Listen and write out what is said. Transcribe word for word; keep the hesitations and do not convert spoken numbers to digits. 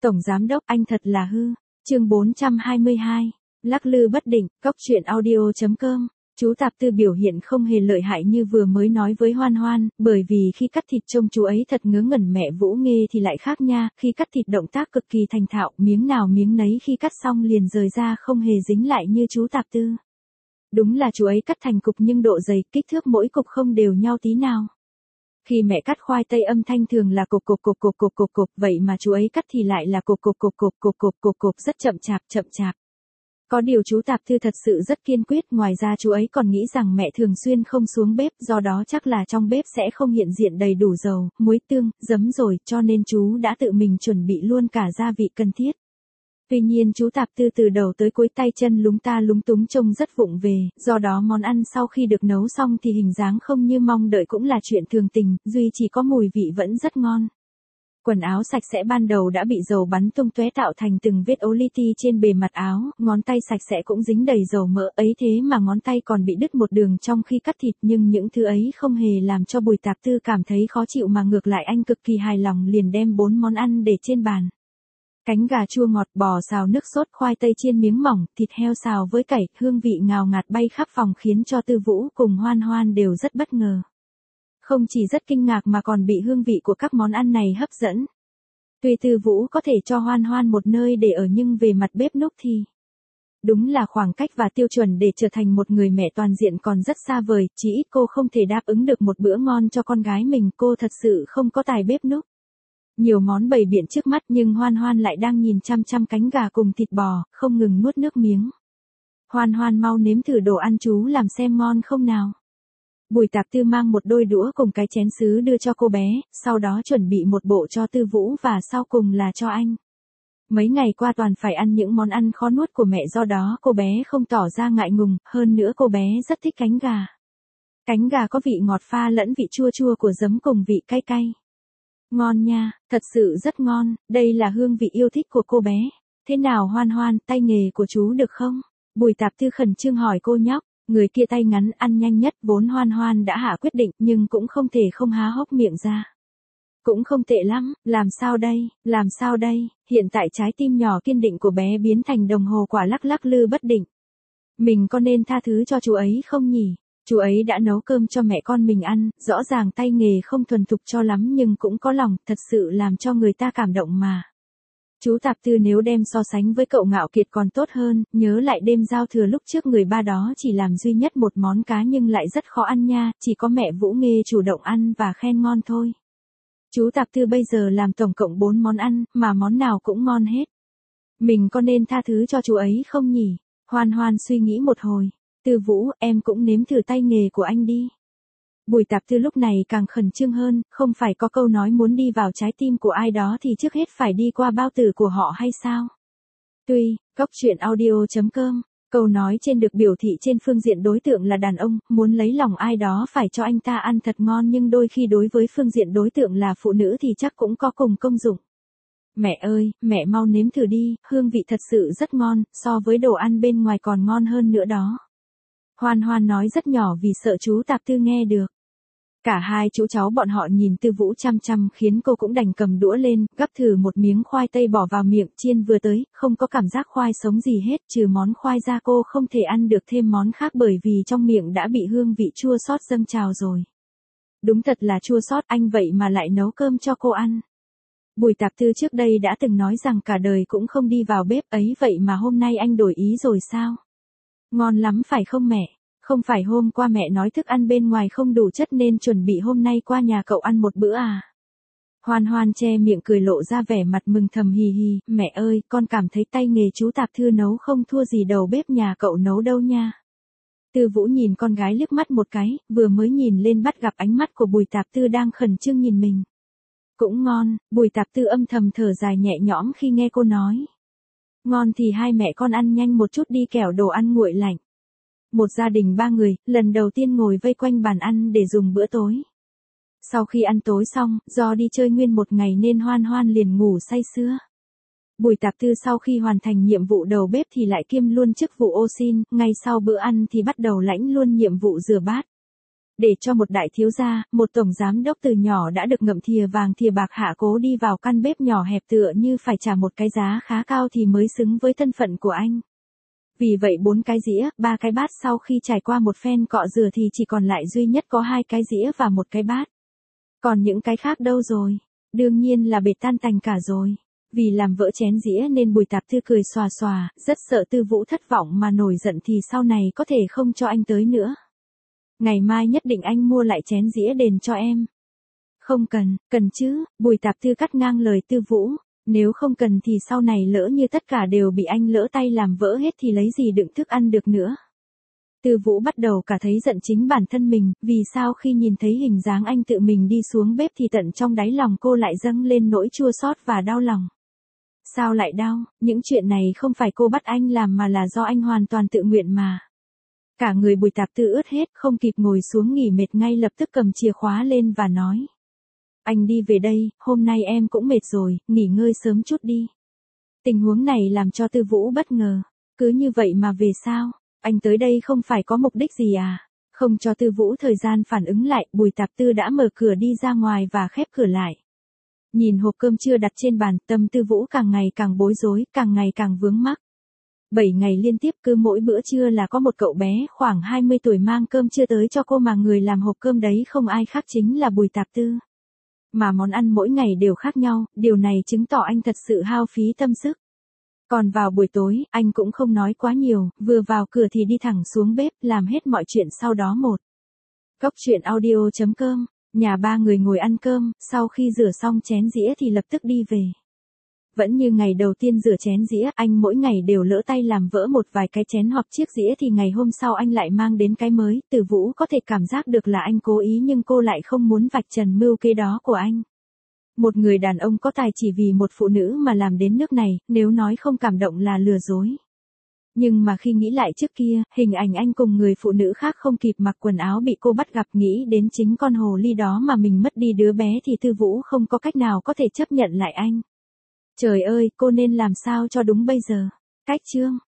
Tổng giám đốc anh thật là hư. Chương bốn trăm hai mươi hai. Lắc lư bất định, cóc truyện audio chấm com. Chú Tạp Tư biểu hiện không hề lợi hại như vừa mới nói với Hoan Hoan, bởi vì khi cắt thịt trông chú ấy thật ngớ ngẩn, mẹ Vũ Nghê thì lại khác nha, khi cắt thịt động tác cực kỳ thành thạo, miếng nào miếng nấy khi cắt xong liền rời ra không hề dính lại như chú Tạp Tư. Đúng là chú ấy cắt thành cục nhưng độ dày, kích thước mỗi cục không đều nhau tí nào. Khi mẹ cắt khoai tây âm thanh thường là cục cục cục cục cục cục cục, vậy mà chú ấy cắt thì lại là cục cục cục cục cục cục cục cục, rất chậm chạp chậm chạp. Có điều chú Tạp Tư thật sự rất kiên quyết, ngoài ra chú ấy còn nghĩ rằng mẹ thường xuyên không xuống bếp, do đó chắc là trong bếp sẽ không hiện diện đầy đủ dầu, muối, tương, giấm rồi, cho nên chú đã tự mình chuẩn bị luôn cả gia vị cần thiết. Tuy nhiên chú Tạp Tư từ đầu tới cuối tay chân lúng ta lúng túng trông rất vụng về, do đó món ăn sau khi được nấu xong thì hình dáng không như mong đợi cũng là chuyện thường tình, duy chỉ có mùi vị vẫn rất ngon. Quần áo sạch sẽ ban đầu đã bị dầu bắn tung tóe tạo thành từng vết ố li ti trên bề mặt áo, ngón tay sạch sẽ cũng dính đầy dầu mỡ, ấy thế mà ngón tay còn bị đứt một đường trong khi cắt thịt, nhưng những thứ ấy không hề làm cho Bùi Tạp Tư cảm thấy khó chịu mà ngược lại anh cực kỳ hài lòng, liền đem bốn món ăn để trên bàn. Cánh gà chua ngọt, bò xào nước sốt, khoai tây chiên miếng mỏng, thịt heo xào với cải, hương vị ngào ngạt bay khắp phòng khiến cho Tư Vũ cùng Hoan Hoan đều rất bất ngờ. Không chỉ rất kinh ngạc mà còn bị hương vị của các món ăn này hấp dẫn. Tuy Tư Vũ có thể cho Hoan Hoan một nơi để ở nhưng về mặt bếp núc thì đúng là khoảng cách và tiêu chuẩn để trở thành một người mẹ toàn diện còn rất xa vời, chỉ ít cô không thể đáp ứng được một bữa ngon cho con gái mình, cô thật sự không có tài bếp núc. Nhiều món bày biện trước mắt nhưng Hoan Hoan lại đang nhìn chăm chăm cánh gà cùng thịt bò, không ngừng nuốt nước miếng. Hoan Hoan mau nếm thử đồ ăn chú làm xem ngon không nào. Bùi Tạp Tư mang một đôi đũa cùng cái chén sứ đưa cho cô bé, sau đó chuẩn bị một bộ cho Tư Vũ và sau cùng là cho anh. Mấy ngày qua toàn phải ăn những món ăn khó nuốt của mẹ, do đó cô bé không tỏ ra ngại ngùng, hơn nữa cô bé rất thích cánh gà. Cánh gà có vị ngọt pha lẫn vị chua chua của giấm cùng vị cay cay. Ngon nha, thật sự rất ngon, đây là hương vị yêu thích của cô bé. Thế nào Hoan Hoan, tay nghề của chú được không? Bùi Tạp Tư khẩn trương hỏi cô nhóc. Người kia tay ngắn ăn nhanh nhất, vốn Hoan Hoan đã hạ quyết định nhưng cũng không thể không há hốc miệng ra. Cũng không tệ lắm, làm sao đây, làm sao đây, hiện tại trái tim nhỏ kiên định của bé biến thành đồng hồ quả lắc lắc lư bất định. Mình có nên tha thứ cho chú ấy không nhỉ? Chú ấy đã nấu cơm cho mẹ con mình ăn, rõ ràng tay nghề không thuần thục cho lắm nhưng cũng có lòng, thật sự làm cho người ta cảm động mà. Chú Tạp Tư nếu đem so sánh với cậu Ngạo Kiệt còn tốt hơn, nhớ lại đêm giao thừa lúc trước người ba đó chỉ làm duy nhất một món cá nhưng lại rất khó ăn nha, chỉ có mẹ Vũ Nghê chủ động ăn và khen ngon thôi. Chú Tạp Tư bây giờ làm tổng cộng bốn món ăn, mà món nào cũng ngon hết. Mình có nên tha thứ cho chú ấy không nhỉ? Hoan Hoan suy nghĩ một hồi. Tư Vũ, em cũng nếm thử tay nghề của anh đi. Bùi Tạp Tư lúc này càng khẩn trương hơn, không phải có câu nói muốn đi vào trái tim của ai đó thì trước hết phải đi qua bao tử của họ hay sao? Tuy, cóc truyện audio chấm com, câu nói trên được biểu thị trên phương diện đối tượng là đàn ông, muốn lấy lòng ai đó phải cho anh ta ăn thật ngon, nhưng đôi khi đối với phương diện đối tượng là phụ nữ thì chắc cũng có cùng công dụng. Mẹ ơi, mẹ mau nếm thử đi, hương vị thật sự rất ngon, so với đồ ăn bên ngoài còn ngon hơn nữa đó. Hoan Hoan nói rất nhỏ vì sợ chú Tạp Tư nghe được. Cả hai chú cháu bọn họ nhìn Tư Vũ chăm chăm khiến cô cũng đành cầm đũa lên, gắp thử một miếng khoai tây bỏ vào miệng, chiên vừa tới, không có cảm giác khoai sống gì hết, trừ món khoai ra cô không thể ăn được thêm món khác bởi vì trong miệng đã bị hương vị chua xót dâng trào rồi. Đúng thật là chua xót, anh vậy mà lại nấu cơm cho cô ăn. Bùi Tạp Tư trước đây đã từng nói rằng cả đời cũng không đi vào bếp ấy, vậy mà hôm nay anh đổi ý rồi sao? Ngon lắm phải không mẹ? Không phải hôm qua mẹ nói thức ăn bên ngoài không đủ chất nên chuẩn bị hôm nay qua nhà cậu ăn một bữa à? Hoan Hoan che miệng cười lộ ra vẻ mặt mừng thầm hì hì, mẹ ơi, con cảm thấy tay nghề chú Tạp Thư nấu không thua gì đầu bếp nhà cậu nấu đâu nha. Tư Vũ nhìn con gái liếc mắt một cái, vừa mới nhìn lên bắt gặp ánh mắt của Bùi Tạp Tư đang khẩn trương nhìn mình. Cũng ngon, Bùi Tạp Tư âm thầm thở dài nhẹ nhõm khi nghe cô nói. Ngon thì hai mẹ con ăn nhanh một chút đi kẻo đồ ăn nguội lạnh. Một gia đình ba người, lần đầu tiên ngồi vây quanh bàn ăn để dùng bữa tối. Sau khi ăn tối xong, do đi chơi nguyên một ngày nên Hoan Hoan liền ngủ say sưa. Bùi Tạp Tư sau khi hoàn thành nhiệm vụ đầu bếp thì lại kiêm luôn chức vụ ô sin, ngay sau bữa ăn thì bắt đầu lãnh luôn nhiệm vụ rửa bát. Để cho một đại thiếu gia, một tổng giám đốc từ nhỏ đã được ngậm thìa vàng thìa bạc hạ cố đi vào căn bếp nhỏ hẹp tựa như phải trả một cái giá khá cao thì mới xứng với thân phận của anh. Vì vậy bốn cái dĩa, ba cái bát sau khi trải qua một phen cọ rửa thì chỉ còn lại duy nhất có hai cái dĩa và một cái bát. Còn những cái khác đâu rồi? Đương nhiên là bệt tan tành cả rồi. Vì làm vỡ chén dĩa nên Bùi Tạp Tư cười xòa xòa, rất sợ Tư Vũ thất vọng mà nổi giận thì sau này có thể không cho anh tới nữa. Ngày mai nhất định anh mua lại chén dĩa đền cho em. Không cần, cần chứ, Bùi Tạp Tư cắt ngang lời Tư Vũ. Nếu không cần thì sau này lỡ như tất cả đều bị anh lỡ tay làm vỡ hết thì lấy gì đựng thức ăn được nữa. Tư Vũ bắt đầu cả thấy giận chính bản thân mình, vì sao khi nhìn thấy hình dáng anh tự mình đi xuống bếp thì tận trong đáy lòng cô lại dâng lên nỗi chua xót và đau lòng. Sao lại đau, những chuyện này không phải cô bắt anh làm mà là do anh hoàn toàn tự nguyện mà. Cả người Bùi Tạp Tư ướt hết, không kịp ngồi xuống nghỉ mệt ngay lập tức cầm chìa khóa lên và nói. Anh đi về đây, hôm nay em cũng mệt rồi, nghỉ ngơi sớm chút đi. Tình huống này làm cho Tư Vũ bất ngờ. Cứ như vậy mà về sao? Anh tới đây không phải có mục đích gì à? Không cho Tư Vũ thời gian phản ứng lại, Bùi Tạp Tư đã mở cửa đi ra ngoài và khép cửa lại. Nhìn hộp cơm trưa đặt trên bàn, tâm Tư Vũ càng ngày càng bối rối, càng ngày càng vướng mắc. Bảy ngày liên tiếp cứ mỗi bữa trưa là có một cậu bé khoảng hai mươi tuổi mang cơm trưa tới cho cô mà người làm hộp cơm đấy không ai khác chính là Bùi Tạp Tư. Mà món ăn mỗi ngày đều khác nhau, điều này chứng tỏ anh thật sự hao phí tâm sức. Còn vào buổi tối, anh cũng không nói quá nhiều, vừa vào cửa thì đi thẳng xuống bếp, làm hết mọi chuyện sau đó một. Cốc truyện audio chấm com, nhà ba người ngồi ăn cơm, sau khi rửa xong chén dĩa thì lập tức đi về. Vẫn như ngày đầu tiên rửa chén dĩa, anh mỗi ngày đều lỡ tay làm vỡ một vài cái chén hoặc chiếc dĩa thì ngày hôm sau anh lại mang đến cái mới. Từ Vũ có thể cảm giác được là anh cố ý nhưng cô lại không muốn vạch trần mưu kế đó của anh. Một người đàn ông có tài chỉ vì một phụ nữ mà làm đến nước này, nếu nói không cảm động là lừa dối. Nhưng mà khi nghĩ lại trước kia, hình ảnh anh cùng người phụ nữ khác không kịp mặc quần áo bị cô bắt gặp nghĩ đến chính con hồ ly đó mà mình mất đi đứa bé thì Tư Vũ không có cách nào có thể chấp nhận lại anh. Trời ơi, cô nên làm sao cho đúng bây giờ? Cách chương